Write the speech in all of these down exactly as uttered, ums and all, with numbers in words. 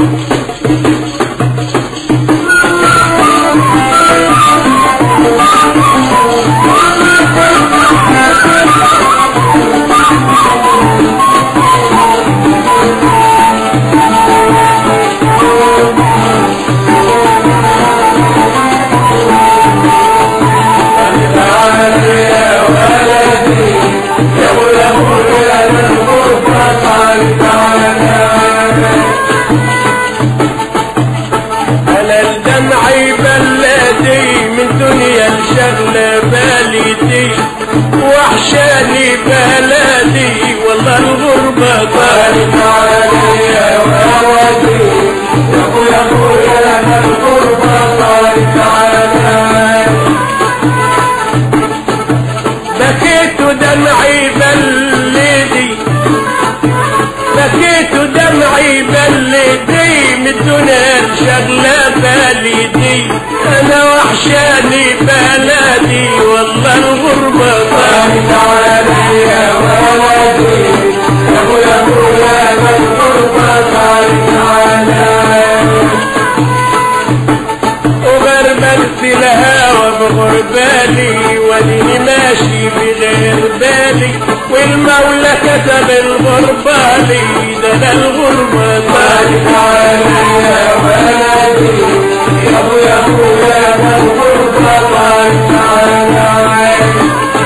وحشاني بلدي والله الغربة طارت عليا وأودي يا ابو يا ابويا انا الغربة طارت عليا بكيت ودمعي بلدي بكيت ودمعي بلدي من الدنيا شغلة باليدي انا وحشاني بلدي والله الغربة طارت عليا ولدي يا ابو يا ابويا انا الغربة طارت عليا وغربلت الهوى بغربالي واديني ماشي بغير بالي والمولى كتب الغربة لي ده انا الغربة طارت عليا ولدي يا ابو يا ابويا انا الغربة طارت عليا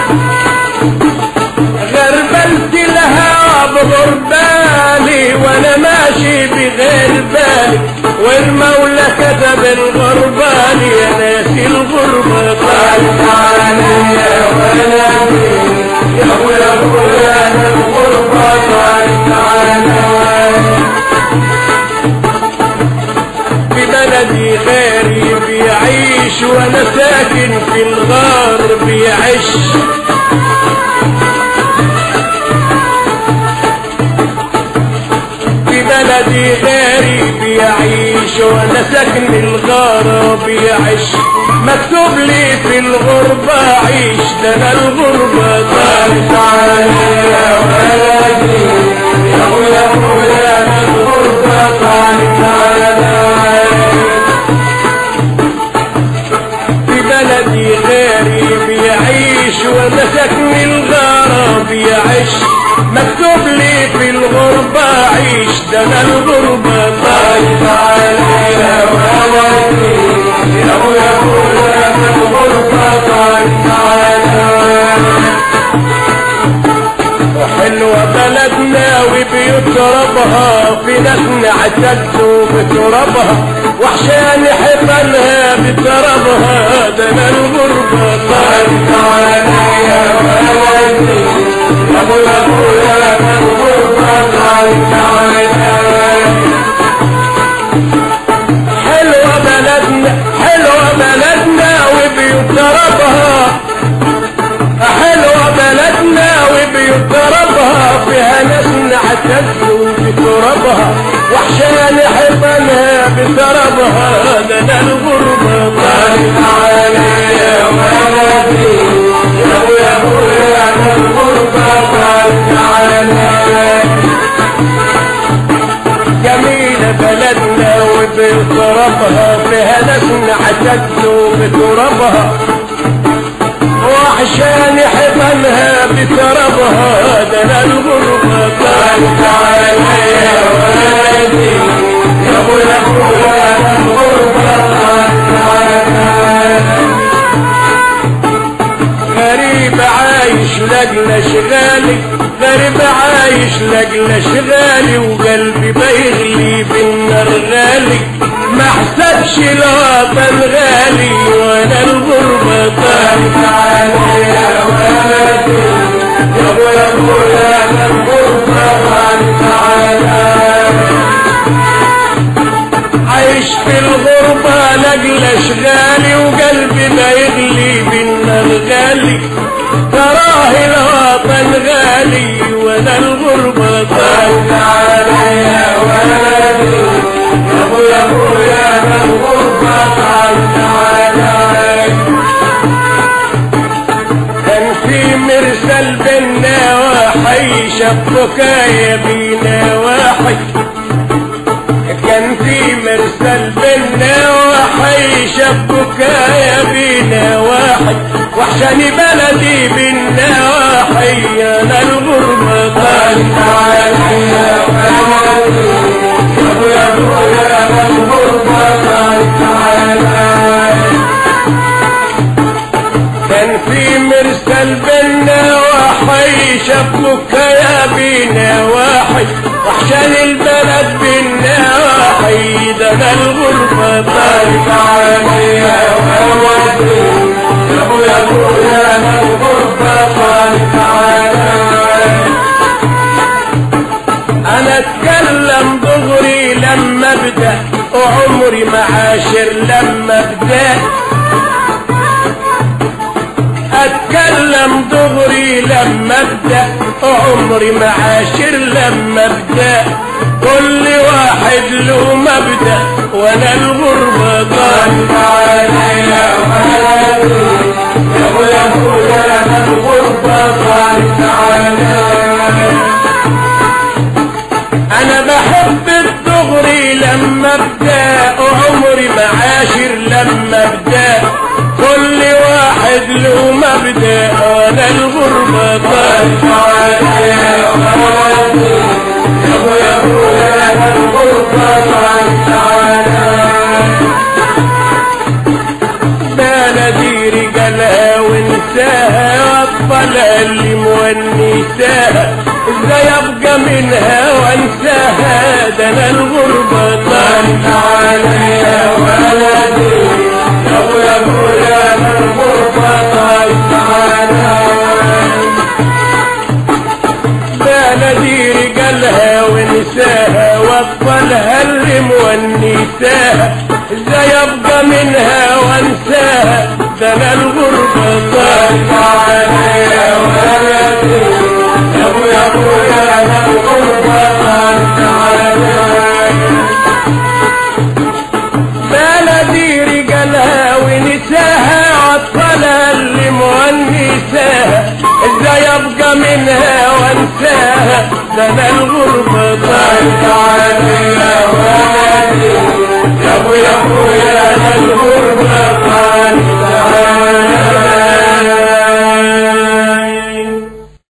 غربلت الهوى بغربالي وانا ماشي بغير بالي والمولى كتب الغربة لي يا ناسي الغربة طارت عليا ولدي يا ابو يا ابويا انا الغربة طارت عليا في بلدي غيري بيعيش وانا ساكن في الغار بيعيش في بلدي غيري بيعيش وانا ساكن الغار بيعيش مكتوب لي في الغربة عيش ده انا الغربة طارت عليا ولدي يا ابو يا ابويا انا الغربة طارت عليا في بلدي غيري بيعيش وانا ساكن الغار بيعيش مكتوب لي في الغربة عيش ده انا الغربة طارت عليا ولدي يا ابو يا ابويا انا الغربة طارت عليا وحلوة بلدنا وبيوت ربها في ناس نعتدوا بترابها وحشاني حضنها بترابها ده انا الغربة طارت عليا ولدي يا ابو يا ابويا انا الغربة طارت عليا حلوة بلدنا حلوة بلدنا وبيوت ربها حلوة بلدنا وبيوت ربها فيها ناس نعتزوا بترابها وحشاني حضنها بترابها ده انا الغربة طارت عليا ولدي يا ابو يا ابويا انا الغربة طارت عليا جميلة بلدنا وبيوت ربها فيها ناس نعتزوا بترابها وحشاني حضنها بترابها ده انا الغربة طارت عليا ولدي يا ابو يا ابويا انا الغربة طارت عليا غريب عايش لاجل اشغالي غريب عايش لاجل اشغالي وقلبي بيغلي بالنار غالي ما حسبش الوطن غالي وانا الغربة طارت عليا ولدي يا ابو يا ابويا انا الغربة طارت عليا عايش في الغربة لاجل اشغالي وقلبي بيغلي بالنار غالي تراه الوطن غالي وانا الغربة طارت عليا ولدي يا ابو يا ابويا انا الغربة طارت عليا كان في مرسل بينا وحي شبكايا بينا واحد كان في وحشاني بلدي بالنواحي انا الغربة طالت عليا بلدي يا ابويا انا الغربة طالت عليا. كان في مرسل بالنواحي شافوك يا بنواحي وحشاني البلد بالنواحي ده انا الغربة طالت عليا بلدي يا ابويا ابويا انا الغربة طالت عليا. انا اتكلم دغري لما ابدا وعمري معاشر لما ابدا اتكلم دغري لما ابدا عمري معاشر لما ابدا كل واحد له مبدا وانا الغربة طالت عليا بلدي يا ابويا ابويا انا الغربة طالت عليا. انا بحب الدغري لما ابدا وعمري معاشر لما ابدا كل واحد له مبدا وانا الغربة طالت عليا بلدي يا ابويا ابويا انا الغربة طالت عليا. بلدي رجالها ونساها واطفالها اللي مونساها ازاي ابقى منها وانساها ده انا الغربة طالت عليا بلدي يا ابويا ابويا انا الغربة طالت عليا. بلدي رجالها ونساها واطفالها اللي مونساها ازاي ابقى منها وانساها ده انا الغربة طالت عليا بلدي يا ابويا ابويا انا الغربة طالت عليا. بلدي رجالها ونساها عطلها اللي مونساها ازاي ابقى منها وانساها ده انا الغربة طالت عليا